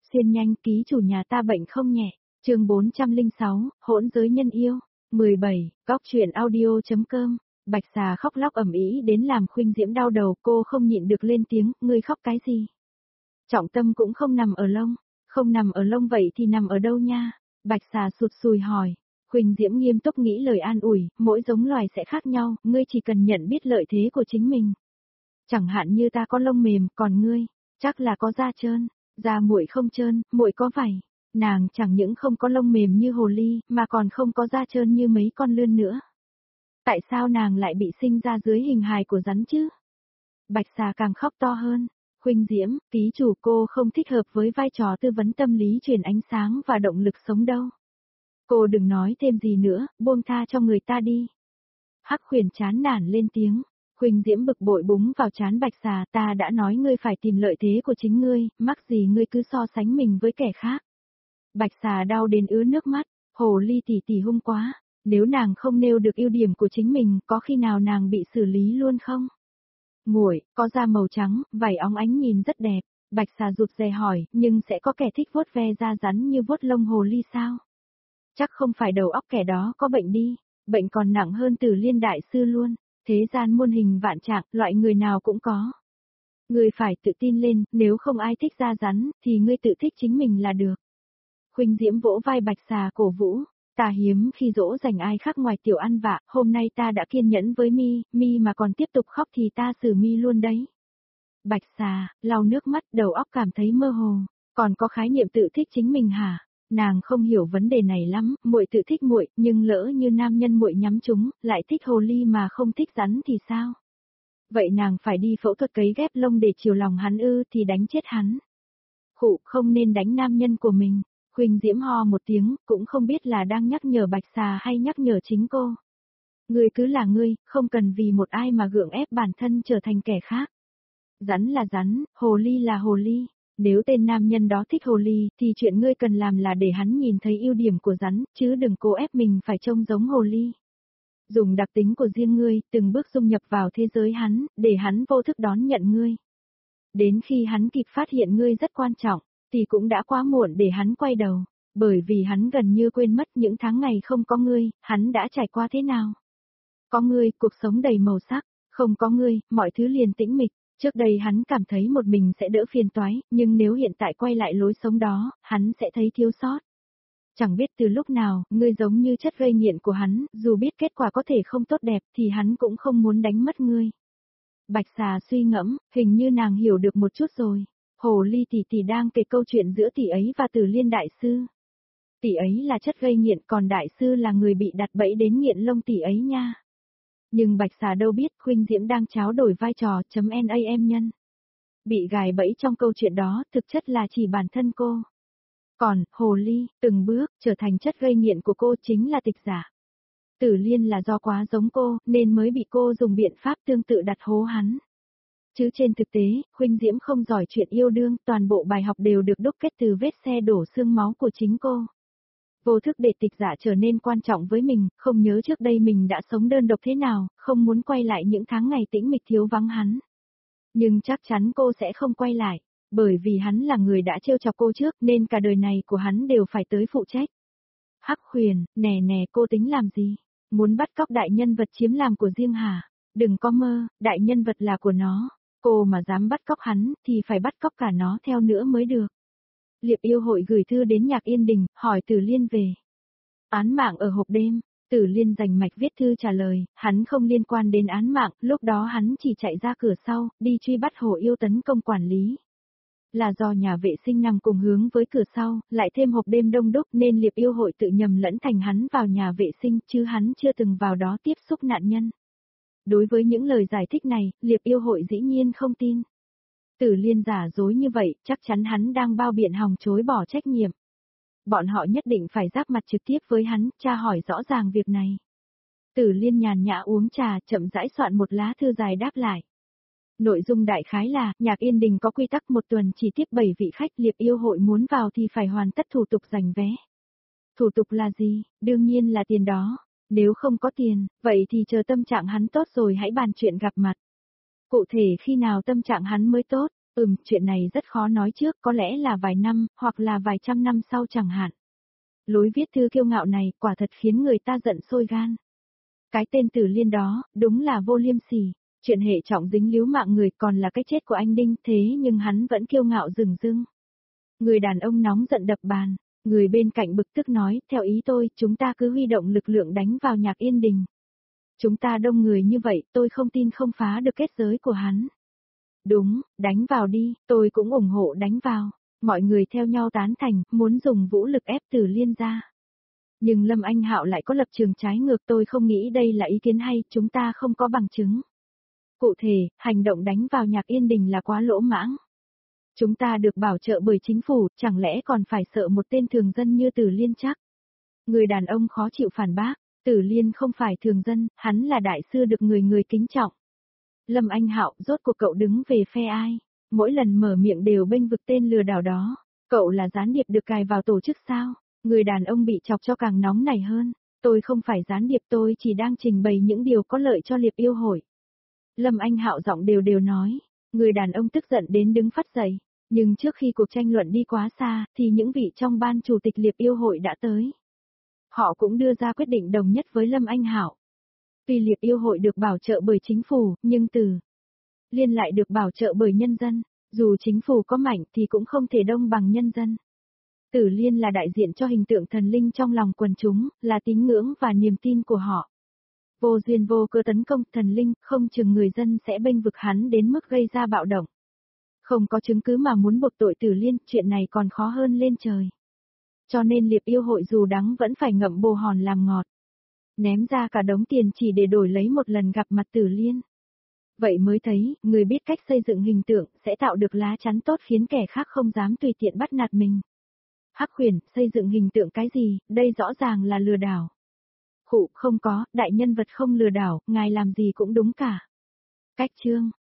Xuyên nhanh, ký chủ nhà ta bệnh không nhẹ. Chương 406, hỗn giới nhân yêu. 17, góc truyện audio.com. Bạch xà khóc lóc ầm ĩ đến làm Khuynh Diễm đau đầu, cô không nhịn được lên tiếng, ngươi khóc cái gì? Trọng tâm cũng không nằm ở lông, không nằm ở lông vậy thì nằm ở đâu nha? Bạch xà sụt sùi hỏi. Khuynh Diễm nghiêm túc nghĩ lời an ủi, mỗi giống loài sẽ khác nhau, ngươi chỉ cần nhận biết lợi thế của chính mình. Chẳng hạn như ta có lông mềm, còn ngươi, chắc là có da trơn, da muội không trơn, muội có vảy. Nàng chẳng những không có lông mềm như hồ ly, mà còn không có da trơn như mấy con lươn nữa. Tại sao nàng lại bị sinh ra dưới hình hài của rắn chứ? Bạch xà càng khóc to hơn. Khuynh Diễm, ký chủ, cô không thích hợp với vai trò tư vấn tâm lý truyền ánh sáng và động lực sống đâu. Cô đừng nói thêm gì nữa, buông tha cho người ta đi. Hắc Huyền chán nản lên tiếng. Khuynh Diễm bực bội búng vào trán Bạch xà, ta đã nói ngươi phải tìm lợi thế của chính ngươi, mắc gì ngươi cứ so sánh mình với kẻ khác. Bạch xà đau đến ứa nước mắt, hồ ly tỷ tỷ hung quá, nếu nàng không nêu được ưu điểm của chính mình, có khi nào nàng bị xử lý luôn không? Muội, có da màu trắng, vảy óng ánh nhìn rất đẹp. Bạch xà rụt rè hỏi, nhưng sẽ có kẻ thích vuốt ve da rắn như vuốt lông hồ ly sao? Chắc không phải đầu óc kẻ đó có bệnh đi, bệnh còn nặng hơn Tử Liên đại sư luôn. Thế gian muôn hình vạn trạng, loại người nào cũng có. Ngươi phải tự tin lên, nếu không ai thích da rắn, thì ngươi tự thích chính mình là được. Khuynh Diễm vỗ vai Bạch xà cổ vũ, ta hiếm khi dỗ dành ai khác ngoài Tiểu Ăn Vạ, hôm nay ta đã kiên nhẫn với mi mà còn tiếp tục khóc thì ta xử mi luôn đấy. Bạch xà, lau nước mắt, đầu óc cảm thấy mơ hồ, còn có khái niệm tự thích chính mình hả? Nàng không hiểu vấn đề này lắm, muội tự thích muội, nhưng lỡ như nam nhân muội nhắm trúng, lại thích hồ ly mà không thích rắn thì sao? Vậy nàng phải đi phẫu thuật cấy ghép lông để chiều lòng hắn ư, thì đánh chết hắn. Khụ, không nên đánh nam nhân của mình. Khuynh Diễm ho một tiếng, cũng không biết là đang nhắc nhở Bạch xà hay nhắc nhở chính cô. Ngươi cứ là ngươi, không cần vì một ai mà gượng ép bản thân trở thành kẻ khác. Rắn là rắn, hồ ly là hồ ly. Nếu tên nam nhân đó thích hồ ly, thì chuyện ngươi cần làm là để hắn nhìn thấy ưu điểm của rắn, chứ đừng cố ép mình phải trông giống hồ ly. Dùng đặc tính của riêng ngươi, từng bước dung nhập vào thế giới hắn, để hắn vô thức đón nhận ngươi. Đến khi hắn kịp phát hiện ngươi rất quan trọng, thì cũng đã quá muộn để hắn quay đầu, bởi vì hắn gần như quên mất những tháng ngày không có ngươi, hắn đã trải qua thế nào. Có ngươi, cuộc sống đầy màu sắc, không có ngươi, mọi thứ liền tĩnh mịch. Trước đây hắn cảm thấy một mình sẽ đỡ phiền toái, nhưng nếu hiện tại quay lại lối sống đó, hắn sẽ thấy thiếu sót. Chẳng biết từ lúc nào, ngươi giống như chất gây nghiện của hắn, dù biết kết quả có thể không tốt đẹp thì hắn cũng không muốn đánh mất ngươi. Bạch xà suy ngẫm, hình như nàng hiểu được một chút rồi. Hồ ly tỷ tỷ đang kể câu chuyện giữa tỷ ấy và Tử Liên đại sư. Tỷ ấy là chất gây nghiện, còn đại sư là người bị đặt bẫy đến nghiện lông tỷ ấy nha. Nhưng Bạch xà đâu biết Khuynh Diễm đang tráo đổi vai trò .nam nhân. Bị gài bẫy trong câu chuyện đó, thực chất là chỉ bản thân cô. Còn, hồ ly, từng bước, trở thành chất gây nghiện của cô chính là Tịch Giả. Tử Liên là do quá giống cô, nên mới bị cô dùng biện pháp tương tự đặt hố hắn. Chứ trên thực tế, Khuynh Diễm không giỏi chuyện yêu đương, toàn bộ bài học đều được đúc kết từ vết xe đổ xương máu của chính cô. Vô thức để Tịch Giả trở nên quan trọng với mình, không nhớ trước đây mình đã sống đơn độc thế nào, không muốn quay lại những tháng ngày tĩnh mịch thiếu vắng hắn. Nhưng chắc chắn cô sẽ không quay lại, bởi vì hắn là người đã trêu chọc cô trước nên cả đời này của hắn đều phải tới phụ trách. Hắc Huyền, nè cô tính làm gì? Muốn bắt cóc đại nhân vật chiếm làm của riêng hả? Đừng có mơ, đại nhân vật là của nó. Cô mà dám bắt cóc hắn, thì phải bắt cóc cả nó theo nữa mới được. Liệp yêu hội gửi thư đến Nhạc Yên Đình, hỏi Tử Liên về án mạng ở hộp đêm. Tử Liên rành mạch viết thư trả lời, hắn không liên quan đến án mạng, lúc đó hắn chỉ chạy ra cửa sau, đi truy bắt Hồ Yêu tấn công quản lý. Là do nhà vệ sinh nằm cùng hướng với cửa sau, lại thêm hộp đêm đông đúc nên Liệp yêu hội tự nhầm lẫn thành hắn vào nhà vệ sinh, chứ hắn chưa từng vào đó tiếp xúc nạn nhân. Đối với những lời giải thích này, Liệp yêu hội dĩ nhiên không tin. Tử Liên giả dối như vậy, chắc chắn hắn đang bao biện hòng chối bỏ trách nhiệm. Bọn họ nhất định phải giáp mặt trực tiếp với hắn, tra hỏi rõ ràng việc này. Tử Liên nhàn nhã uống trà, chậm rãi soạn một lá thư dài đáp lại. Nội dung đại khái là, Nhạc Yên Đình có quy tắc một tuần chỉ tiếp 7 vị khách, Liệp yêu hội muốn vào thì phải hoàn tất thủ tục giành vé. Thủ tục là gì? Đương nhiên là tiền đó. Nếu không có tiền, vậy thì chờ tâm trạng hắn tốt rồi hãy bàn chuyện gặp mặt. Cụ thể khi nào tâm trạng hắn mới tốt, Chuyện này rất khó nói trước, có lẽ là vài năm, hoặc là vài trăm năm sau chẳng hạn. Lối viết thư kiêu ngạo này quả thật khiến người ta giận sôi gan. Cái tên Tử Liên đó, đúng là vô liêm sỉ. Chuyện hệ trọng dính líu mạng người còn là cái chết của anh Đinh, thế nhưng hắn vẫn kiêu ngạo rừng rưng. Người đàn ông nóng giận đập bàn, người bên cạnh bực tức nói, theo ý tôi, chúng ta cứ huy động lực lượng đánh vào Nhạc Yên Đình. Chúng ta đông người như vậy, tôi không tin không phá được kết giới của hắn. Đúng, đánh vào đi, tôi cũng ủng hộ đánh vào. Mọi người theo nhau tán thành, muốn dùng vũ lực ép Tử Liên ra. Nhưng Lâm Anh Hạo lại có lập trường trái ngược, tôi không nghĩ đây là ý kiến hay, chúng ta không có bằng chứng. Cụ thể, hành động đánh vào Nhạc Yên Đình là quá lỗ mãng. Chúng ta được bảo trợ bởi chính phủ, chẳng lẽ còn phải sợ một tên thường dân như Tử Liên chắc? Người đàn ông khó chịu phản bác, Tử Liên không phải thường dân, hắn là đại sư được người người kính trọng. Lâm Anh Hạo, rốt cuộc cậu đứng về phe ai? Mỗi lần mở miệng đều bênh vực tên lừa đảo đó. Cậu là gián điệp được cài vào tổ chức sao? Người đàn ông bị chọc cho càng nóng nảy hơn. Tôi không phải gián điệp, tôi chỉ đang trình bày những điều có lợi cho Liệp Yêu Hội. Lâm Anh Hạo giọng đều đều nói. Người đàn ông tức giận đến đứng phắt dậy. Nhưng trước khi cuộc tranh luận đi quá xa, thì những vị trong ban chủ tịch Liệp Yêu Hội đã tới. Họ cũng đưa ra quyết định đồng nhất với Lâm Anh Hạo. Vì Liệp Yêu Hội được bảo trợ bởi chính phủ, nhưng Tử Liên lại được bảo trợ bởi nhân dân. Dù chính phủ có mạnh thì cũng không thể đông bằng nhân dân. Tử Liên là đại diện cho hình tượng thần linh trong lòng quần chúng, là tín ngưỡng và niềm tin của họ. Vô duyên vô cớ tấn công thần linh, không chừng người dân sẽ bênh vực hắn đến mức gây ra bạo động. Không có chứng cứ mà muốn buộc tội Tử Liên, chuyện này còn khó hơn lên trời. Cho nên Liệp Yêu Hội dù đắng vẫn phải ngậm bồ hòn làm ngọt. Ném ra cả đống tiền chỉ để đổi lấy một lần gặp mặt Tử Liên. Vậy mới thấy, người biết cách xây dựng hình tượng sẽ tạo được lá chắn tốt khiến kẻ khác không dám tùy tiện bắt nạt mình. Hắc Huyền, xây dựng hình tượng cái gì, đây rõ ràng là lừa đảo. Khụ, không có, đại nhân vật không lừa đảo, ngài làm gì cũng đúng cả. Cách chương